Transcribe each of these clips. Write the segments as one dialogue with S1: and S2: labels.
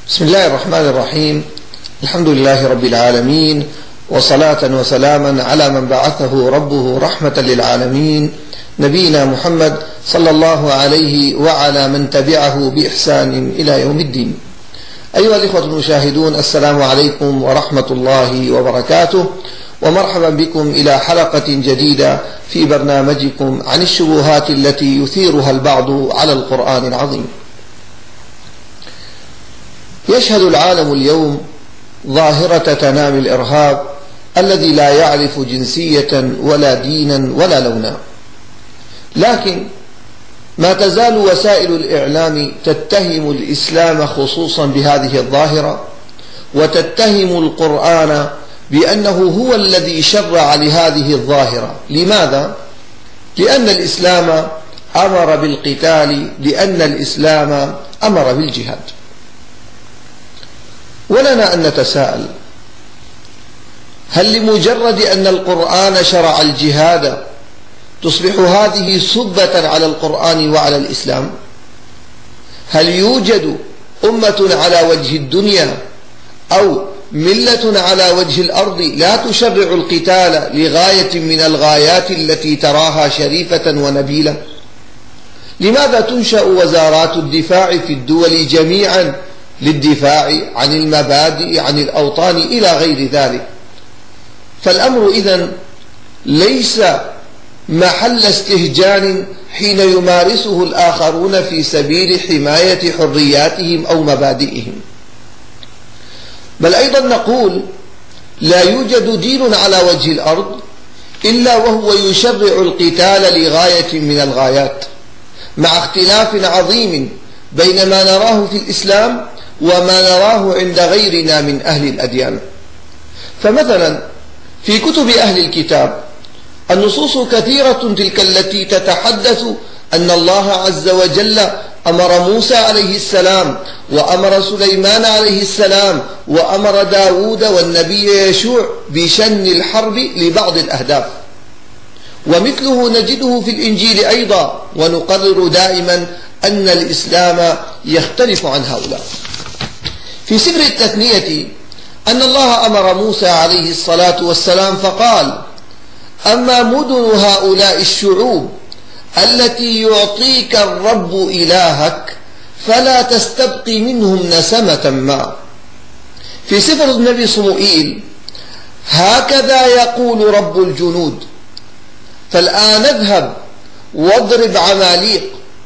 S1: بسم الله الرحمن الرحيم. الحمد لله رب العالمين، وصلاة وسلاما على من بعثه ربه رحمة للعالمين، نبينا محمد صلى الله عليه وعلى من تبعه بإحسان إلى يوم الدين. أيها الإخوة المشاهدون، السلام عليكم ورحمة الله وبركاته، ومرحبا بكم إلى حلقة جديدة في برنامجكم عن الشبهات التي يثيرها البعض على القرآن العظيم. يشهد العالم اليوم ظاهرة تنامي الإرهاب الذي لا يعرف جنسية ولا دينا ولا لونا، لكن ما تزال وسائل الإعلام تتهم الإسلام خصوصا بهذه الظاهرة، وتتهم القرآن بأنه هو الذي شرع لهذه الظاهرة. لماذا؟ لأن الإسلام أمر بالقتال، لأن الإسلام أمر بالجهاد. ولنا أن نتساءل: هل لمجرد أن القرآن شرع الجهاد تصبح هذه سبة على القرآن وعلى الإسلام؟ هل يوجد أمة على وجه الدنيا أو ملة على وجه الأرض لا تشرع القتال لغاية من الغايات التي تراها شريفة ونبيلة؟ لماذا تنشأ وزارات الدفاع في الدول جميعا للدفاع عن المبادئ، عن الأوطان إلى غير ذلك؟ فالأمر إذن ليس محل استهجان حين يمارسه الآخرون في سبيل حماية حرياتهم أو مبادئهم، بل أيضا نقول: لا يوجد دين على وجه الأرض إلا وهو يشرع القتال لغاية من الغايات، مع اختلاف عظيم بين ما نراه في الإسلام وما نراه عند غيرنا من أهل الأديان. فمثلا في كتب أهل الكتاب النصوص كثيرة تلك التي تتحدث أن الله عز وجل أمر موسى عليه السلام، وأمر سليمان عليه السلام، وأمر داود والنبي يشوع بشن الحرب لبعض الأهداف، ومثله نجده في الإنجيل أيضا. ونقرر دائما أن الإسلام يختلف عن هؤلاء. في سفر التثنية أن الله أمر موسى عليه الصلاة والسلام فقال: أما مدن هؤلاء الشعوب التي يعطيك الرب إلهك فلا تستبقي منهم نسمة ما. في سفر النبي صموئيل: هكذا يقول رب الجنود، فالآن اذهب واضرب عماليق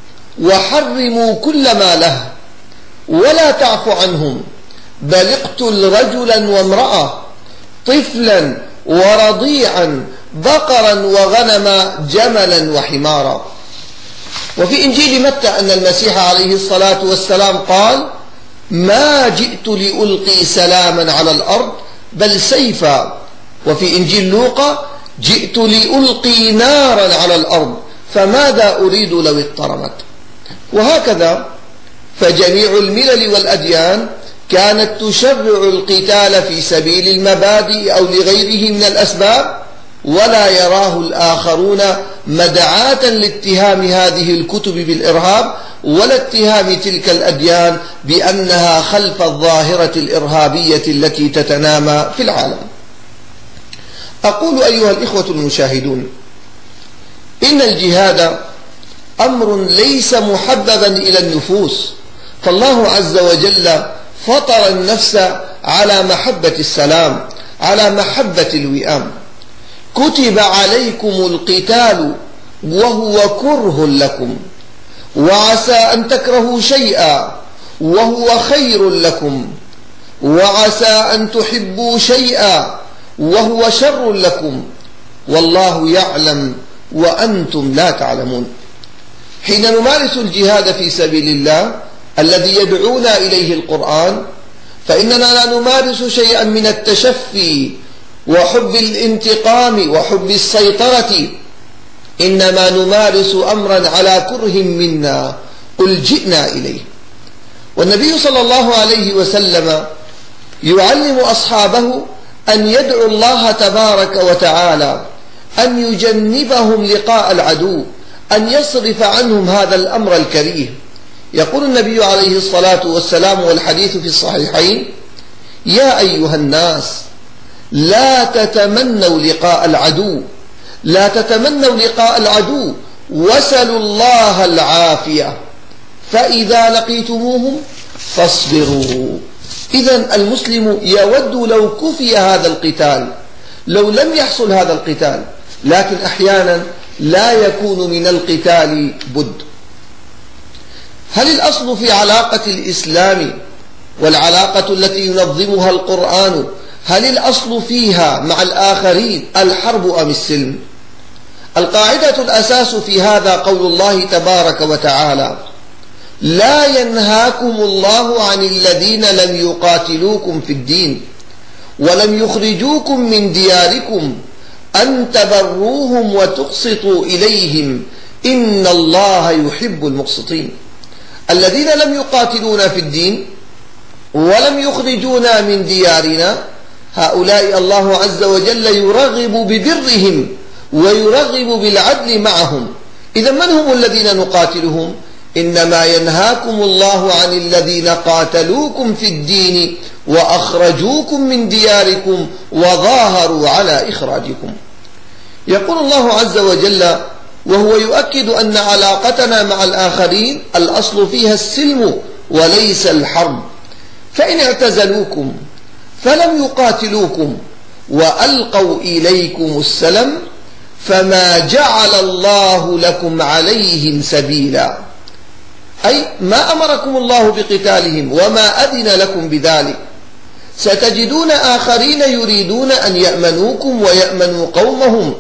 S1: وحرموا كل ما له ولا تعف عنهم، بل اقتل رجلا وامرأة، طفلا ورضيعا، بقرا وغنما، جملا وحمارا. وفي إنجيل متى أن المسيح عليه الصلاة والسلام قال: ما جئت لألقي سلاما على الأرض بل سيفا. وفي إنجيل لوقا: جئت لألقي نارا على الأرض فماذا أريد لو اضطرمت. وهكذا فجميع الملل والأديان كانت تشرع القتال في سبيل المبادئ أو لغيره من الأسباب، ولا يراه الآخرون مدعاة لاتهام هذه الكتب بالإرهاب، ولا اتهام تلك الأديان بأنها خلف الظاهرة الإرهابية التي تتنامى في العالم. أقول أيها الإخوة المشاهدون: إن الجهاد أمر ليس محببا إلى النفوس، فالله عز وجل فطر النفس على محبة السلام، على محبة الوئام. كتب عليكم القتال وهو كره لكم، وعسى أن تكرهوا شيئا وهو خير لكم، وعسى أن تحبوا شيئا وهو شر لكم، والله يعلم وأنتم لا تعلمون. حين نمارس الجهاد في سبيل الله الذي يدعونا إليه القرآن، فإننا لا نمارس شيئا من التشفي وحب الانتقام وحب السيطرة، إنما نمارس أمرا على كره منا قل جئنا إليه. والنبي صلى الله عليه وسلم يعلم أصحابه أن يدعوا الله تبارك وتعالى أن يجنبهم لقاء العدو، أن يصرف عنهم هذا الأمر الكريه. يقول النبي عليه الصلاة والسلام والحديث في الصحيحين: يا أيها الناس لا تتمنوا لقاء العدو، لا تتمنوا لقاء العدو وسلوا الله العافية، فإذا لقيتموهم فاصبروا. إذن المسلم يود لو كفي هذا القتال، لو لم يحصل هذا القتال، لكن أحيانا لا يكون من القتال بد. هل الأصل في علاقة الإسلام والعلاقة التي ينظمها القرآن، هل الأصل فيها مع الآخرين الحرب أم السلم؟ القاعدة الأساس في هذا قول الله تبارك وتعالى: لا ينهاكم الله عن الذين لم يقاتلوكم في الدين ولم يخرجوكم من دياركم أن تبروهم وتقسطوا إليهم إن الله يحب المقسطين. الذين لم يقاتلونا في الدين ولم يخرجونا من ديارنا، هؤلاء الله عز وجل يرغب ببرهم ويرغب بالعدل معهم. إذا من هم الذين نقاتلهم؟ إنما ينهاكم الله عن الذين قاتلوكم في الدين وأخرجوكم من دياركم وظاهروا على إخراجكم. يقول الله عز وجل وهو يؤكد أن علاقتنا مع الآخرين الأصل فيها السلم وليس الحرب: فإن اعتزلوكم فلم يقاتلوكم وألقوا إليكم السلم فما جعل الله لكم عليهم سبيلا، أي ما أمركم الله بقتالهم وما أذن لكم بذلك. ستجدون آخرين يريدون أن يأمنوكم ويأمنوا قومهم،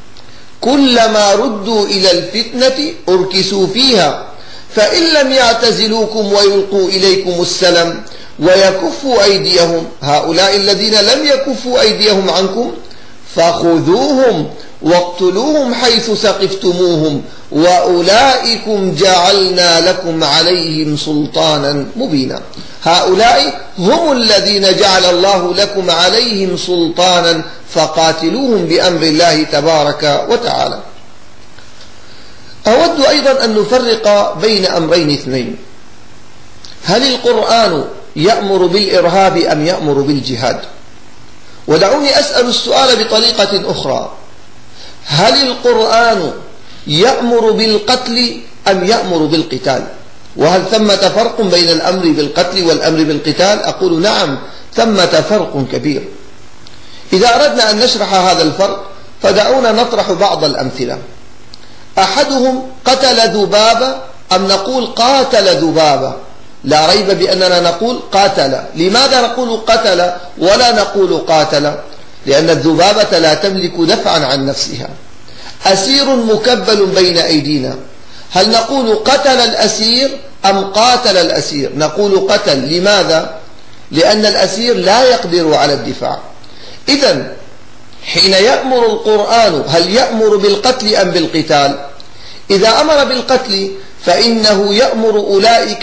S1: كلما ردوا إلى الفتنة أركسوا فيها، فإن لم يعتزلوكم ويلقوا إليكم السلم ويكفوا أيديهم، هؤلاء الذين لم يكفوا أيديهم عنكم فخذوهم واقتلوهم حيث ثقفتموهم وأولئكم جعلنا لكم عليهم سلطانا مبينا. هؤلاء هم الذين جعل الله لكم عليهم سلطانا فقاتلوهم بأمر الله تبارك وتعالى. أود أيضا أن نفرق بين أمرين اثنين: هل القرآن يأمر بالإرهاب أم يأمر بالجهاد؟ ودعوني أسأل السؤال بطريقة أخرى: هل القرآن يأمر بالقتل أم يأمر بالقتال؟ وهل ثمة فرق بين الأمر بالقتل والأمر بالقتال؟ أقول نعم، ثمة فرق كبير. إذا أردنا أن نشرح هذا الفرق فدعونا نطرح بعض الأمثلة. أحدهم قتل ذبابة أم نقول قاتل ذبابة؟ لا ريب بأننا نقول قاتل. لماذا نقول قتل ولا نقول قاتل؟ لأن الذبابة لا تملك دفعا عن نفسها. أسير مكبل بين أيدينا، هل نقول قتل الأسير أم قاتل الأسير؟ نقول قتل. لماذا؟ لأن الأسير لا يقدر على الدفاع. إذن حين يأمر القرآن هل يأمر بالقتل أم بالقتال؟ إذا أمر بالقتل فإنه يأمر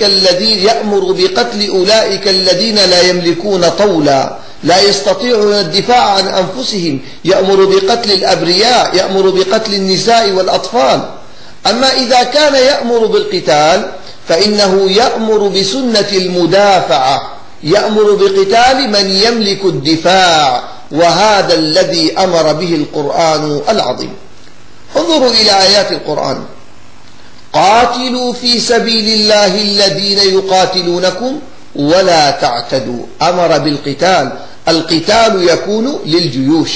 S1: بقتل أولئك الذين لا يملكون طولا، لا يستطيعون الدفاع عن أنفسهم، يأمر بقتل الأبرياء، يأمر بقتل النساء والأطفال. أما إذا كان يأمر بالقتال فإنه يأمر بسنة المدافعة، يأمر بقتال من يملك الدفاع، وهذا الذي أمر به القرآن العظيم. انظروا إلى آيات القرآن: قاتلوا في سبيل الله الذين يقاتلونكم ولا تعتدوا. أمر بالقتال، القتال يكون للجيوش.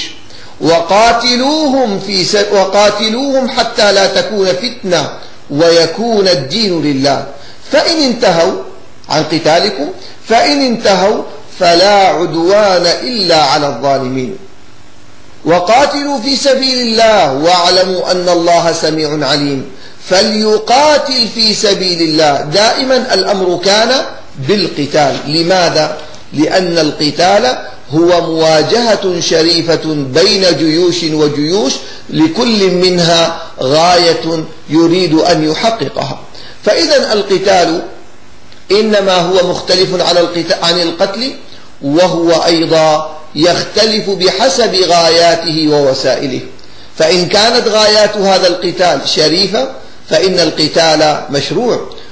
S1: وقاتلوهم حتى لا تكون فتنة ويكون الدين لله، فإن انتهوا عن قتالكم فإن انتهوا فلا عدوان إلا على الظالمين. وقاتلوا في سبيل الله واعلموا أن الله سميع عليم. فليقاتل في سبيل الله. دائما الأمر كان بالقتال. لماذا؟ لأن القتال هو مواجهة شريفة بين جيوش وجيوش، لكل منها غاية يريد أن يحققها. فإذا القتال إنما هو مختلف عن القتل، وهو أيضا يختلف بحسب غاياته ووسائله. فإن كانت غايات هذا القتال شريفة فإن القتال مشروع،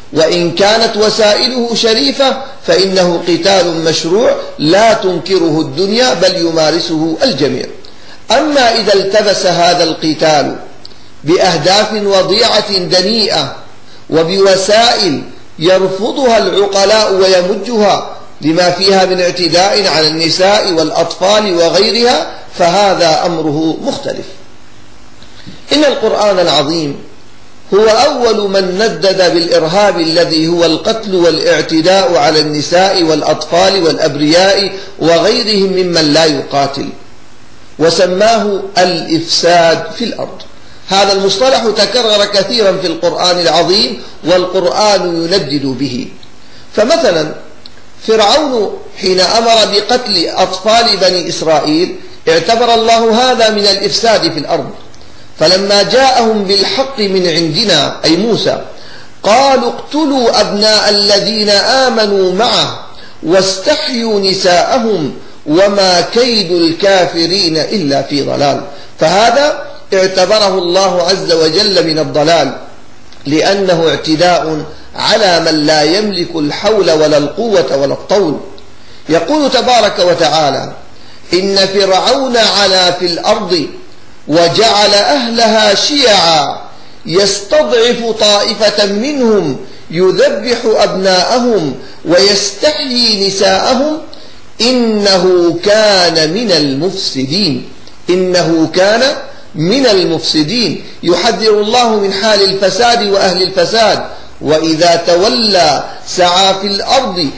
S1: وإن كانت وسائله شريفة فإنه قتال مشروع لا تنكره الدنيا بل يمارسه الجميع. أما إذا التبس هذا القتال بأهداف وضيعة دنيئة وبوسائل يرفضها العقلاء ويمجها لما فيها من اعتداء على النساء والأطفال وغيرها فهذا أمره مختلف. إن القرآن العظيم هو أول من ندد بالإرهاب الذي هو القتل والاعتداء على النساء والأطفال والأبرياء وغيرهم ممن لا يقاتل، وسماه الإفساد في الأرض. هذا المصطلح تكرر كثيرا في القرآن العظيم والقرآن يندد به. فمثلا فرعون حين أمر بقتل أطفال بني إسرائيل اعتبر الله هذا من الإفساد في الأرض، فلما جاءهم بالحق من عندنا أي موسى قالوا اقتلوا أبناء الذين آمنوا معه واستحيوا نساءهم وما كيد الكافرين إلا في ضلال. فهذا اعتبره الله عز وجل من الضلال لأنه اعتداء على من لا يملك الحول ولا القوة ولا الطول. يقول تبارك وتعالى: إن فرعون علا في الأرض وجعل أهلها شيعا يستضعف طائفة منهم يذبح أبناءهم ويستحيي نساءهم إنه كان من المفسدين. إنه كان من المفسدين. يحذر الله من حال الفساد وأهل الفساد: وإذا تولى سعى في الأرض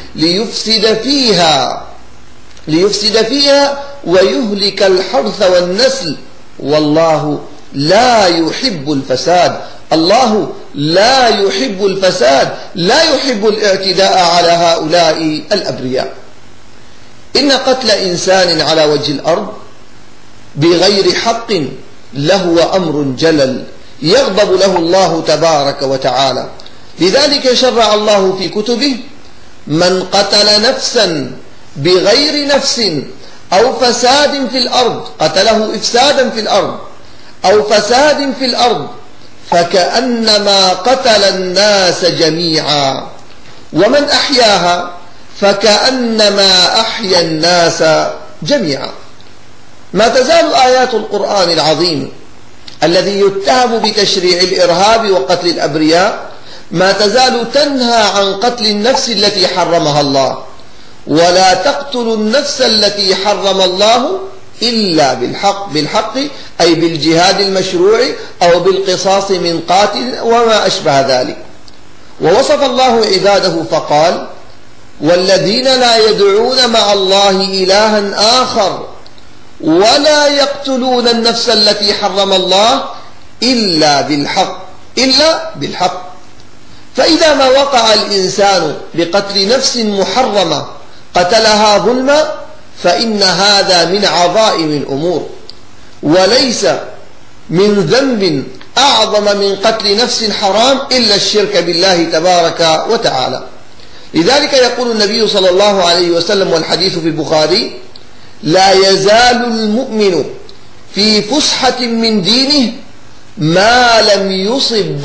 S1: ليفسد فيها ويهلك الحرث والنسل والله لا يحب الفساد. الله لا يحب الفساد، لا يحب الاعتداء على هؤلاء الأبرياء. إن قتل إنسان على وجه الأرض بغير حق لهو أمر جلل يغضب له الله تبارك وتعالى. لذلك شرع الله في كتبه: من قتل نفسا بغير نفس أو فساد في الأرض، قتله إفسادا في الأرض أو فساد في الأرض، فكأنما قتل الناس جميعا، ومن أحياها فكأنما أحيا الناس جميعا. ما تزال آيات القرآن العظيم الذي يتهم بتشريع الإرهاب وقتل الأبرياء ما تزال تنهى عن قتل النفس التي حرمها الله: ولا تقتلوا النفس التي حرم الله إلا بالحق أي بالجهاد المشروع أو بالقصاص من قاتل وما أشبه ذلك. ووصف الله عباده فقال: والذين لا يدعون مع الله إلها آخر ولا يقتلون النفس التي حرم الله إلا بالحق. فإذا ما وقع الإنسان بقتل نفس محرمة قتلها ظلما فإن هذا من عظائم الأمور، وليس من ذنب أعظم من قتل نفس حرام إلا الشرك بالله تبارك وتعالى. لذلك يقول النبي صلى الله عليه وسلم والحديث في البخاري: لا يزال المؤمن في فسحة من دينه ما لم يصب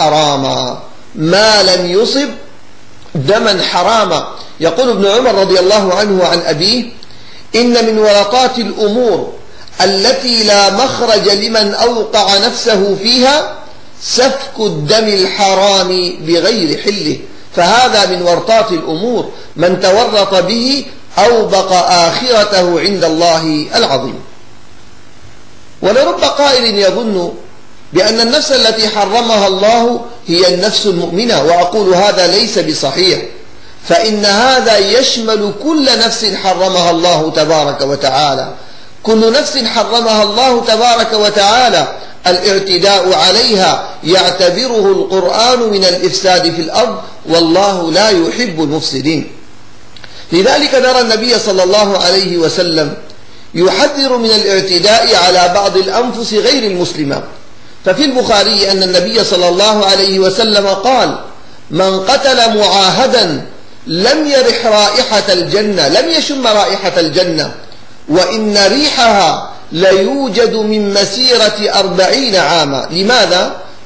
S1: دما حراما. يقول ابن عمر رضي الله عنه عن أبيه: إن من ورطات الأمور التي لا مخرج لمن أوقع نفسه فيها سفك الدم الحرام بغير حله. فهذا من ورطات الأمور، من تورط به أوبق آخرته عند الله العظيم. ولرب قائل يظن بأن النفس التي حرمها الله هي النفس المؤمنة، وأقول هذا ليس بصحيح، فإن هذا يشمل كل نفس حرمها الله تبارك وتعالى. كل نفس حرمها الله تبارك وتعالى الاعتداء عليها يعتبره القرآن من الإفساد في الأرض، والله لا يحب المفسدين. لذلك نرى النبي صلى الله عليه وسلم يحذر من الاعتداء على بعض الأنفس غير المسلمة. ففي البخاري أن النبي صلى الله عليه وسلم قال: من قتل معاهدا لم يرح رائحة الجنة، لم يشم رائحة الجنة، وإن ريحها ليوجد من مسيرة 40 عاما. لماذا؟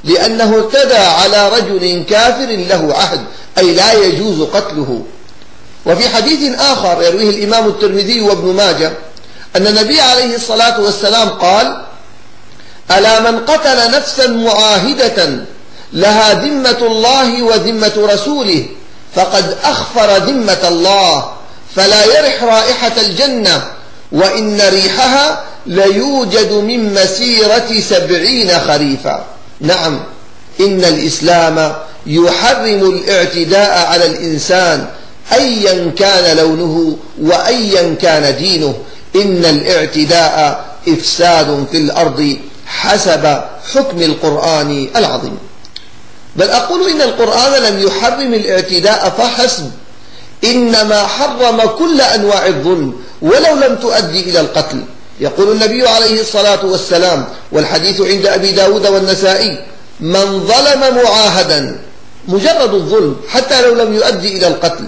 S1: لأنه اعتدى على رجل كافر له عهد، أي لا يجوز قتله. وفي حديث آخر يرويه الإمام الترمذي وابن ماجه أن النبي عليه الصلاة والسلام قال: ألا من قتل نفسا معاهدة لها ذمة الله وذمة رسوله فقد أخفر ذمة الله، فلا يرح رائحة الجنة، وإن ريحها ليوجد من مسيرة 70 خريفا. نعم، إن الإسلام يحرم الاعتداء على الإنسان أيا كان لونه وأيا كان دينه. إن الاعتداء إفساد في الأرض حسب حكم القرآن العظيم. بل أقول إن القرآن لم يحرم الاعتداء فحسب، إنما حرم كل أنواع الظلم ولو لم تؤدي إلى القتل. يقول النبي عليه الصلاة والسلام، والحديث عند أبي داود والنسائي: من ظلم معاهدا، مجرد الظلم حتى لو لم يؤدي إلى القتل،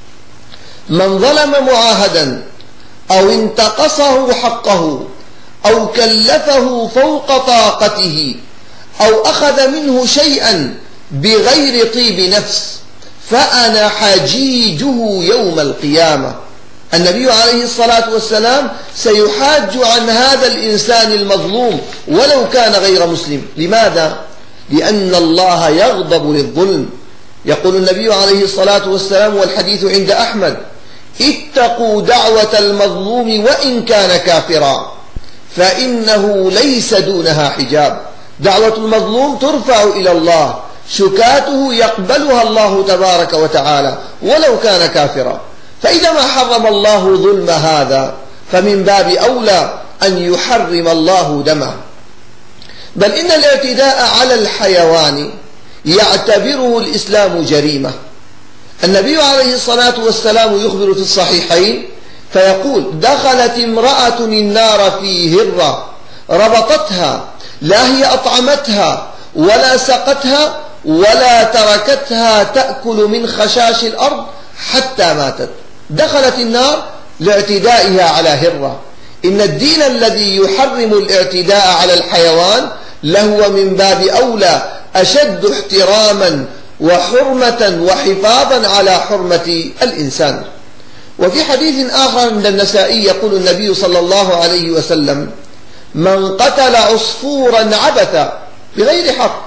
S1: من ظلم معاهدا أو انتقصه حقه أو كلفه فوق طاقته أو أخذ منه شيئا بغير طيب نفس فأنا حجيجه يوم القيامة. النبي عليه الصلاة والسلام سيحاج عن هذا الإنسان المظلوم ولو كان غير مسلم. لماذا؟ لأن الله يغضب للظلم. يقول النبي عليه الصلاة والسلام، والحديث عند أحمد: اتقوا دعوة المظلوم وإن كان كافرا فإنه ليس دونها حجاب. دعوة المظلوم ترفع إلى الله، شكاته يقبلها الله تبارك وتعالى ولو كان كافرا. فإذا ما حرم الله ظلم هذا فمن باب أولى أن يحرم الله دمه. بل إن الاعتداء على الحيوان يعتبره الإسلام جريمة. النبي عليه الصلاة والسلام يخبر في الصحيحين فيقول: دخلت امرأة النار في هرة ربطتها، لا هي أطعمتها ولا سقتها ولا تركتها تأكل من خشاش الأرض حتى ماتت. دخلت النار لاعتدائها على هرة. إن الدين الذي يحرم الاعتداء على الحيوان لهو من باب أولى أشد احتراما وحرمة وحفاظا على حرمة الإنسان. وفي حديث آخر عند النسائي يقول النبي صلى الله عليه وسلم: من قتل عصفورا عبثا بغير حق،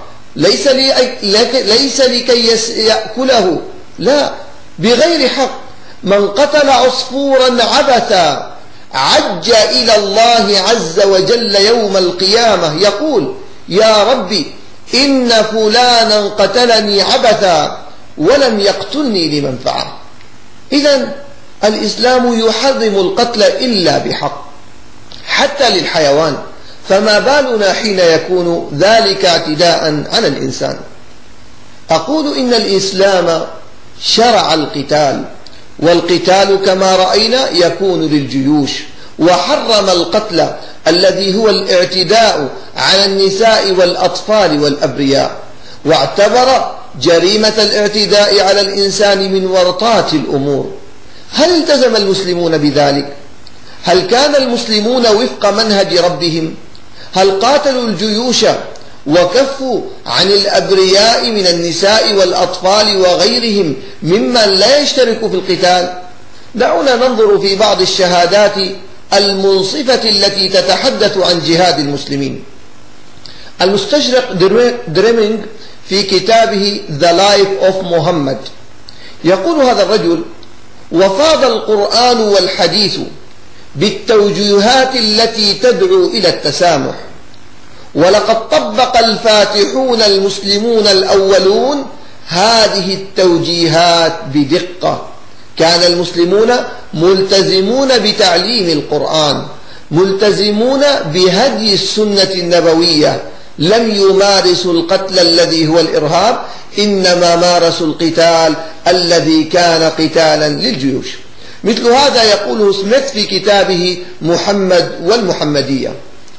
S1: ليس لكي يأكله، لا، بغير حق، من قتل عصفورا عبثا عج إلى الله عز وجل يوم القيامة يقول: يا ربي إن فلانا قتلني عبثا ولم يقتلني لمنفعة. إذن الإسلام يحرم القتل إلا بحق حتى للحيوان، فما بالنا حين يكون ذلك اعتداء على الإنسان. أقول إن الإسلام شرع القتال، والقتال كما رأينا يكون للجيوش، وحرم القتل الذي هو الاعتداء على النساء والأطفال والأبرياء، واعتبر جريمة الاعتداء على الإنسان من ورطات الأمور. هل التزم المسلمون بذلك؟ هل كان المسلمون وفق منهج ربهم؟ هل قاتلوا الجيوش وكفوا عن الأبرياء من النساء والأطفال وغيرهم ممن لا يشترك في القتال؟ دعونا ننظر في بعض الشهادات المنصفة التي تتحدث عن جهاد المسلمين. المستشرق دريمينج في كتابه The Life of Muhammad يقول هذا الرجل: وفاض القرآن والحديث بالتوجيهات التي تدعو إلى التسامح، ولقد طبق الفاتحون المسلمون الأولون هذه التوجيهات بدقة. كان المسلمون ملتزمون بتعليم القرآن، ملتزمون بهدي السنة النبوية، لم يمارسوا القتل الذي هو الإرهاب، إنما مارسوا القتال الذي كان قتالا للجيوش. مثل هذا يقوله سميث في كتابه محمد والمحمدية.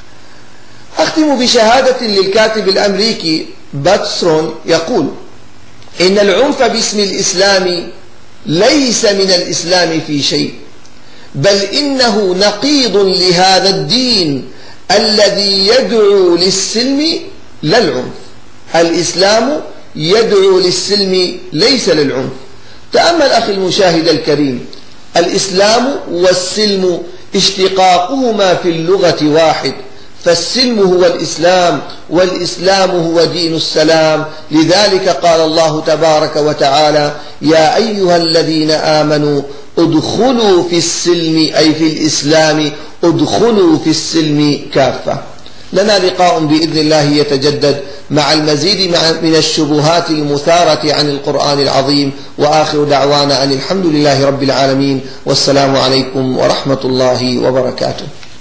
S1: أختم بشهادة للكاتب الأمريكي باتسون يقول: إن العنف باسم الإسلام ليس من الإسلام في شيء، بل إنه نقيض لهذا الدين الذي يدعو للسلم لا العنف. الإسلام يدعو للسلم ليس للعنف. تأمل أخي المشاهد الكريم، الإسلام والسلم اشتقاقهما في اللغة واحد، فالسلم هو الإسلام والإسلام هو دين السلام. لذلك قال الله تبارك وتعالى: يا أيها الذين آمنوا ادخلوا في السلم، أي في الإسلام ادخلوا في السلم كافة. لنا لقاء بإذن الله يتجدد مع المزيد من الشبهات المثارة عن القرآن العظيم، وآخر دعوانا أن الحمد لله رب العالمين، والسلام عليكم ورحمة الله وبركاته.